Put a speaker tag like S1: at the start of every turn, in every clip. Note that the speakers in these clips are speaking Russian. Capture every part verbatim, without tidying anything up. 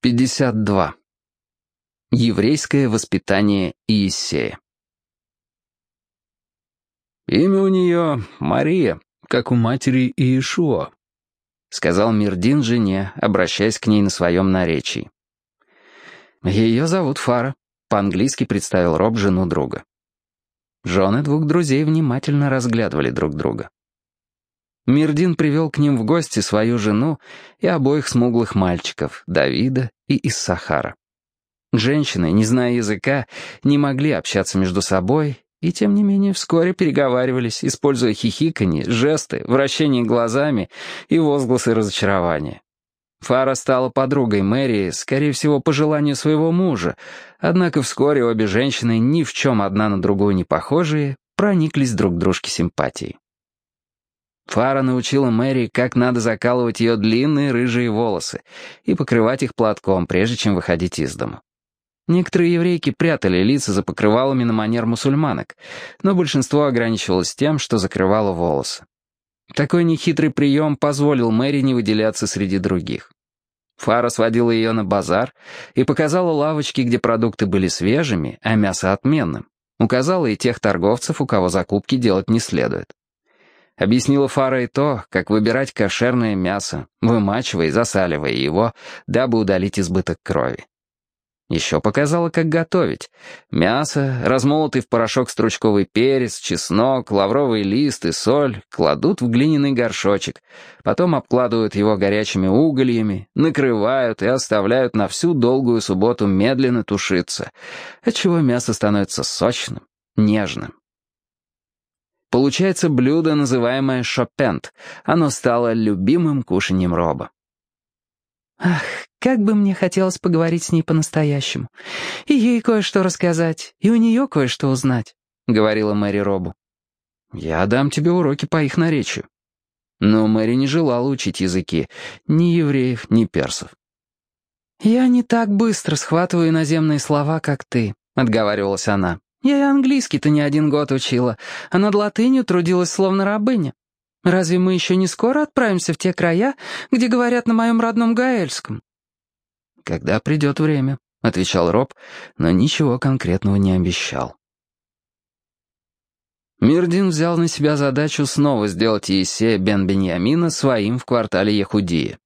S1: пятьдесят два. Еврейское воспитание Иессея. «Имя у нее Мария, как у матери Иешуа», — сказал Мирдин жене, обращаясь к ней на своем наречии. «Ее зовут Фара», — по-английски представил Роб жену друга. Жены двух друзей внимательно разглядывали друг друга. Мирдин привел к ним в гости свою жену и обоих смуглых мальчиков, Давида и Иссахара. Женщины, не зная языка, не могли общаться между собой, и тем не менее вскоре переговаривались, используя хихиканье, жесты, вращение глазами и возгласы разочарования. Фара стала подругой Мэри, скорее всего, по желанию своего мужа, однако вскоре обе женщины, ни в чем одна на другую не похожие, прониклись друг к дружке симпатией. Фара научила Мэри, как надо закалывать ее длинные рыжие волосы и покрывать их платком, прежде чем выходить из дому. Некоторые еврейки прятали лица за покрывалами на манер мусульманок, но большинство ограничивалось тем, что закрывало волосы. Такой нехитрый прием позволил Мэри не выделяться среди других. Фара сводила ее на базар и показала лавочки, где продукты были свежими, а мясо отменным. Указала и тех торговцев, у кого закупки делать не следует. Объяснила Фара и то, как выбирать кошерное мясо, вымачивая и засаливая его, дабы удалить избыток крови. Еще показала, как готовить. Мясо, размолотый в порошок стручковый перец, чеснок, лавровый лист и соль кладут в глиняный горшочек, потом обкладывают его горячими угольями, накрывают и оставляют на всю долгую субботу медленно тушиться, отчего мясо становится сочным, нежным. Получается блюдо, называемое шопент. Оно стало любимым кушаньем Роба.
S2: «Ах, как бы мне хотелось поговорить с ней по-настоящему. И ей кое-что рассказать, и у нее кое-что узнать», — говорила Мэри Робу.
S1: «Я дам тебе уроки по их наречию». Но Мэри не желала учить языки ни евреев, ни персов.
S2: «Я не так быстро схватываю иноземные слова, как ты», — отговаривалась она. «Я и английский-то не один год учила, а над латынью трудилась словно рабыня. Разве мы еще не скоро отправимся в те края, где говорят на моем родном гаэльском?»
S1: «Когда придет время», — отвечал Роб, но ничего конкретного не обещал. Мирдин взял на себя задачу снова сделать Иессея бен Биньямина своим в квартале Яхудии.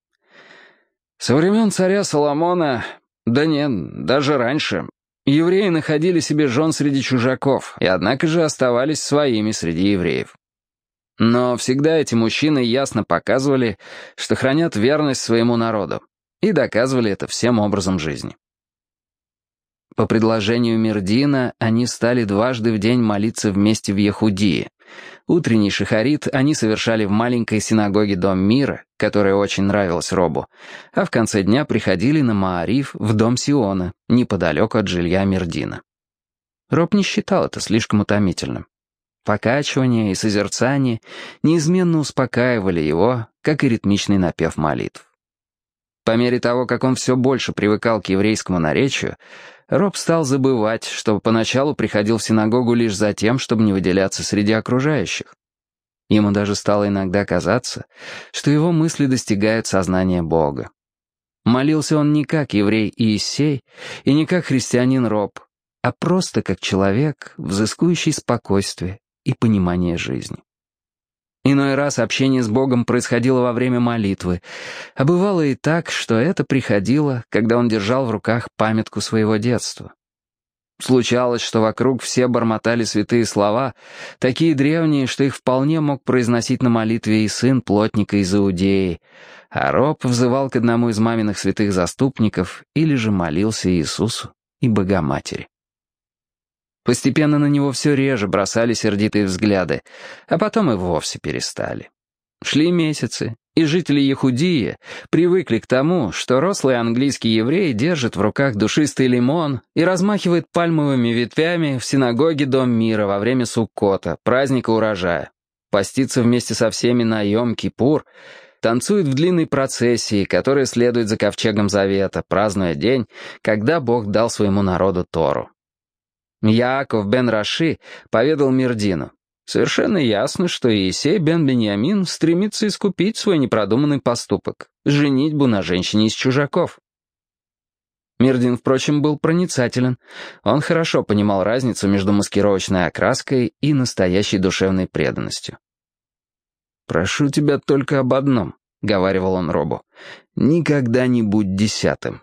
S1: Со времен царя Соломона, да нет, даже раньше, евреи находили себе жен среди чужаков, и однако же оставались своими среди евреев. Но всегда эти мужчины ясно показывали, что хранят верность своему народу, и доказывали это всем образом жизни. По предложению Мирдина они стали дважды в день молиться вместе в Яхудии. Утренний шахарит они совершали в маленькой синагоге Дом мира, которая очень нравилась Робу, а в конце дня приходили на Маариф в Дом Сиона, неподалеку от жилья Мирдина. Роб не считал это слишком утомительным. Покачивание и созерцание неизменно успокаивали его, как и ритмичный напев молитв. По мере того, как он все больше привыкал к еврейскому наречию, Роб стал забывать, что поначалу приходил в синагогу лишь за тем, чтобы не выделяться среди окружающих. Ему даже стало иногда казаться, что его мысли достигают сознания Бога. Молился он не как еврей Иессей и не как христианин Роб, а просто как человек, взыскующий спокойствие и понимание жизни. Иной раз общение с Богом происходило во время молитвы, а бывало и так, что это приходило, когда он держал в руках памятку своего детства. Случалось, что вокруг все бормотали святые слова, такие древние, что их вполне мог произносить на молитве и сын плотника из Иудеи, а Роб взывал к одному из маминых святых заступников или же молился Иисусу и Богоматери. Постепенно на него все реже бросали сердитые взгляды, а потом и вовсе перестали. Шли месяцы, и жители Яхудии привыкли к тому, что рослый английский еврей держит в руках душистый лимон и размахивает пальмовыми ветвями в синагоге Дом мира во время Суккота, праздника урожая, постится вместе со всеми на Йом-Кипур, танцует в длинной процессии, которая следует за ковчегом Завета, празднуя день, когда Бог дал своему народу Тору. Яаков бен Раши поведал Мирдину: совершенно ясно, что Иессей бен Биньямин стремится искупить свой непродуманный поступок — женитьбу на женщине из чужаков. Мирдин, впрочем, был проницателен. Он хорошо понимал разницу между маскировочной окраской и настоящей душевной преданностью. «Прошу тебя только об одном», — говаривал он Робу. «Никогда не будь десятым».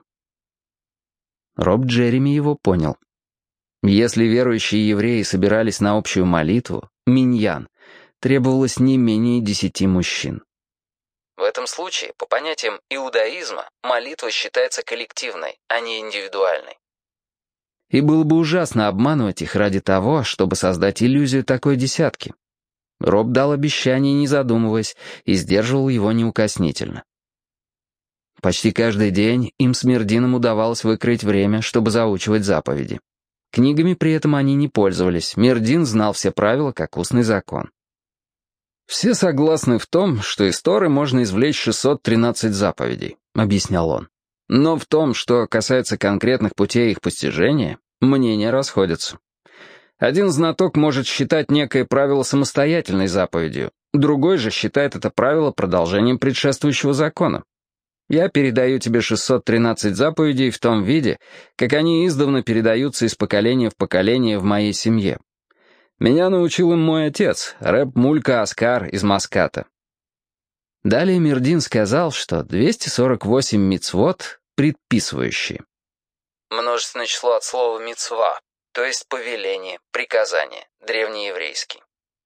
S1: Роб Джереми его понял. Если верующие евреи собирались на общую молитву, миньян, требовалось не менее десяти мужчин. В этом случае, по понятиям иудаизма, молитва считается коллективной, а не индивидуальной. И было бы ужасно обманывать их ради того, чтобы создать иллюзию такой десятки. Роб дал обещание, не задумываясь, и сдерживал его неукоснительно. Почти каждый день им с Мирдином удавалось выкроить время, чтобы заучивать заповеди. Книгами при этом они не пользовались, Мирдин знал все правила, как устный закон. «Все согласны в том, что из Торы можно извлечь шестьсот тринадцать заповедей», — объяснял он. «Но в том, что касается конкретных путей их постижения, мнения расходятся. Один знаток может считать некое правило самостоятельной заповедью, другой же считает это правило продолжением предшествующего закона. Я передаю тебе шестьсот тринадцать заповедей в том виде, как они издавна передаются из поколения в поколение в моей семье. Меня научил им мой отец, рэб Мулька Аскар из Маската». Далее Мирдин сказал, что двести сорок восемь мицвот предписывающие. Множественное число от слова «мицва», то есть повеление, приказание, древнееврейский.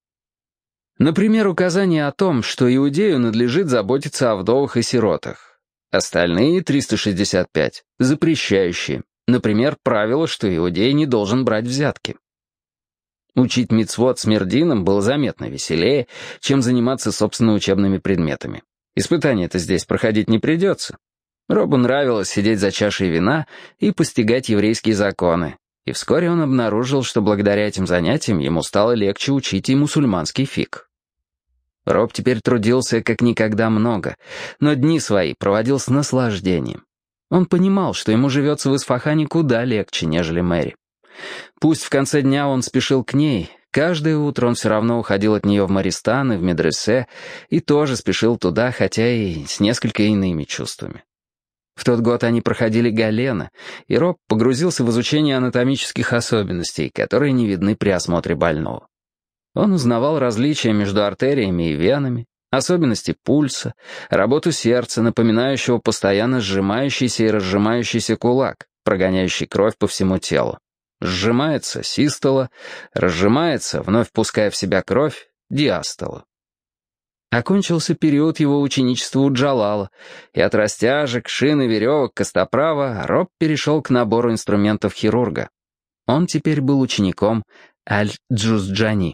S1: Например, указание о том, что иудею надлежит заботиться о вдовах и сиротах. Остальные триста шестьдесят пять запрещающие. Например, правило, что иудей не должен брать взятки. Учить мицвот с Мирдином было заметно веселее, чем заниматься собственно учебными предметами. Испытания-то здесь проходить не придется. Робу нравилось сидеть за чашей вина и постигать еврейские законы, и вскоре он обнаружил, что благодаря этим занятиям ему стало легче учить и мусульманский фикх. Роб теперь трудился как никогда много, но дни свои проводил с наслаждением. Он понимал, что ему живется в Исфахане куда легче, нежели Мэри. Пусть в конце дня он спешил к ней, каждое утро он все равно уходил от нее в Мористан и в медресе, и тоже спешил туда, хотя и с несколько иными чувствами. В тот год они проходили Галена, и Роб погрузился в изучение анатомических особенностей, которые не видны при осмотре больного. Он узнавал различия между артериями и венами, особенности пульса, работу сердца, напоминающего постоянно сжимающийся и разжимающийся кулак, прогоняющий кровь по всему телу. Сжимается систола, разжимается, вновь пуская в себя кровь, диастола. Окончился период его ученичества у Джалала, и от растяжек, шин и веревок костоправа Роб перешел к набору инструментов хирурга. Он теперь был учеником Аль-Джузджани.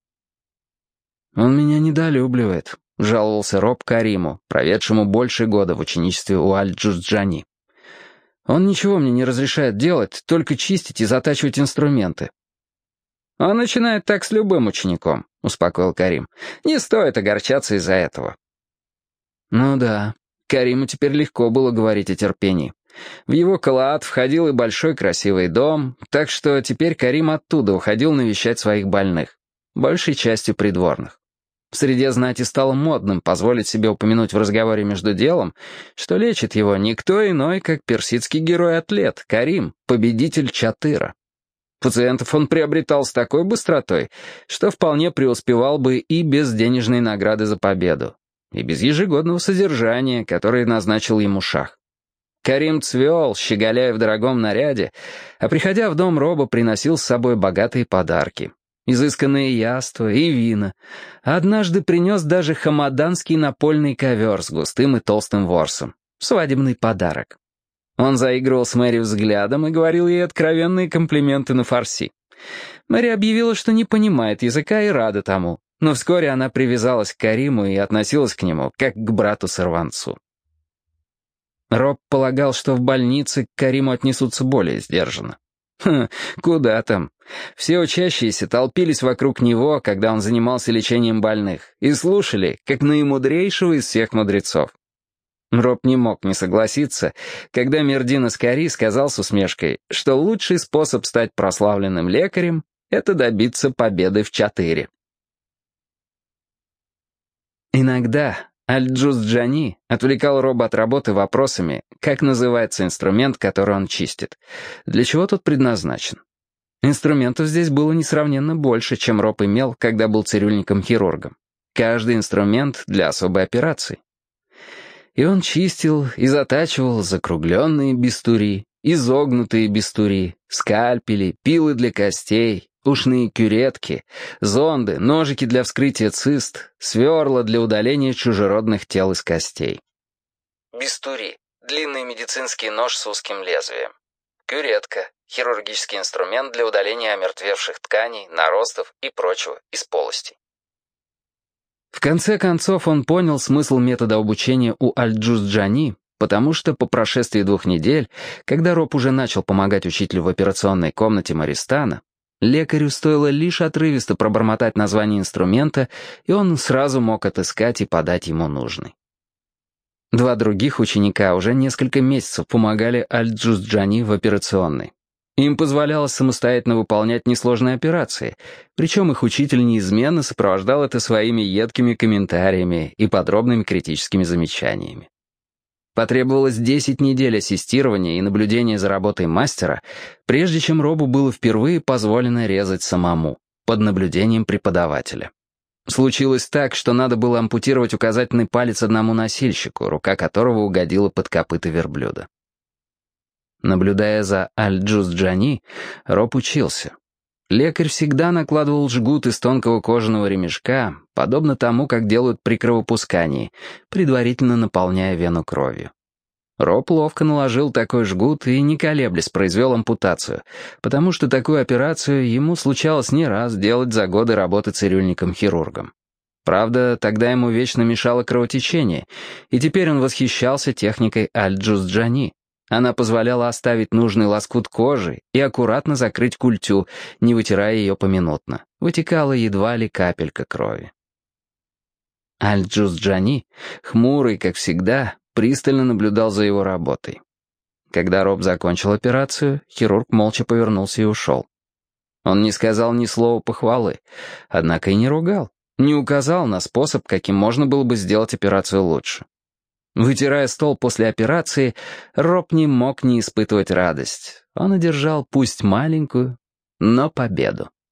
S1: «Он меня недолюбливает», — жаловался Роб Кариму, проведшему больше года в ученичестве у Аль-Джузджани. «Он ничего мне не разрешает делать, только чистить и затачивать инструменты». «Он начинает так с любым учеником», — успокоил Карим. «Не стоит огорчаться из-за этого». Ну да, Кариму теперь легко было говорить о терпении. В его калаат входил и большой красивый дом, так что теперь Карим оттуда уходил навещать своих больных, большей частью придворных. В среде знати стало модным позволить себе упомянуть в разговоре между делом, что лечит его никто иной, как персидский герой-атлет Карим, победитель Чатыра. Пациентов он приобретал с такой быстротой, что вполне преуспевал бы и без денежной награды за победу, и без ежегодного содержания, которое назначил ему шах. Карим цвел, щеголяя в дорогом наряде, а приходя в дом Роба, приносил с собой богатые подарки. Изысканные яства и вина. Однажды принес даже хамаданский напольный ковер с густым и толстым ворсом. Свадебный подарок. Он заигрывал с Мэри взглядом и говорил ей откровенные комплименты на фарси. Мэри объявила, что не понимает языка и рада тому, но вскоре она привязалась к Кариму и относилась к нему, как к брату-сорванцу. Роб полагал, что в больнице к Кариму отнесутся более сдержанно. Хм, куда там. Все учащиеся толпились вокруг него, когда он занимался лечением больных, и слушали, как наимудрейшего из всех мудрецов. Роб не мог не согласиться, когда Мирдин Аскари сказал с усмешкой, что лучший способ стать прославленным лекарем — это добиться победы в Чатыре. Иногда, Аль-Джуз-Джани отвлекал Роба от работы вопросами, как называется инструмент, который он чистит, для чего тот предназначен. Инструментов здесь было несравненно больше, чем Роб имел, когда был цирюльником-хирургом. Каждый инструмент для особой операции. И он чистил и затачивал закругленные бистури, изогнутые бистури, скальпели, пилы для костей, ушные кюретки, зонды, ножики для вскрытия цист, сверла для удаления чужеродных тел из костей. Бистури — длинный медицинский нож с узким лезвием. Кюретка — хирургический инструмент для удаления омертвевших тканей, наростов и прочего из полостей. В конце концов он понял смысл метода обучения у Аль-Джуз-Джани, потому что по прошествии двух недель, когда Роб уже начал помогать учителю в операционной комнате Мористана, лекарю стоило лишь отрывисто пробормотать название инструмента, и он сразу мог отыскать и подать ему нужный. Два других ученика уже несколько месяцев помогали Аль-Джуз-Джани в операционной. Им позволялось самостоятельно выполнять несложные операции, причем их учитель неизменно сопровождал это своими едкими комментариями и подробными критическими замечаниями. Потребовалось десять недель ассистирования и наблюдения за работой мастера, прежде чем Робу было впервые позволено резать самому, под наблюдением преподавателя. Случилось так, что надо было ампутировать указательный палец одному носильщику, рука которого угодила под копыта верблюда. Наблюдая за Аль-Джуз-Джани, Роб учился. Лекарь всегда накладывал жгут из тонкого кожаного ремешка, подобно тому, как делают при кровопускании, предварительно наполняя вену кровью. Роб ловко наложил такой жгут и, не колеблясь, произвел ампутацию, потому что такую операцию ему случалось не раз делать за годы работы цирюльником-хирургом. Правда, тогда ему вечно мешало кровотечение, и теперь он восхищался техникой Аль-Джуз-Джани. Она позволяла оставить нужный лоскут кожи и аккуратно закрыть культю, не вытирая ее поминутно. Вытекала едва ли капелька крови. Аль-Джуз-Джани, хмурый, как всегда, пристально наблюдал за его работой. Когда Роб закончил операцию, хирург молча повернулся и ушел. Он не сказал ни слова похвалы, однако и не ругал, не указал на способ, каким можно было бы сделать операцию лучше. Вытирая стол после операции, Роб не мог не испытывать радость. Он одержал пусть маленькую, но победу.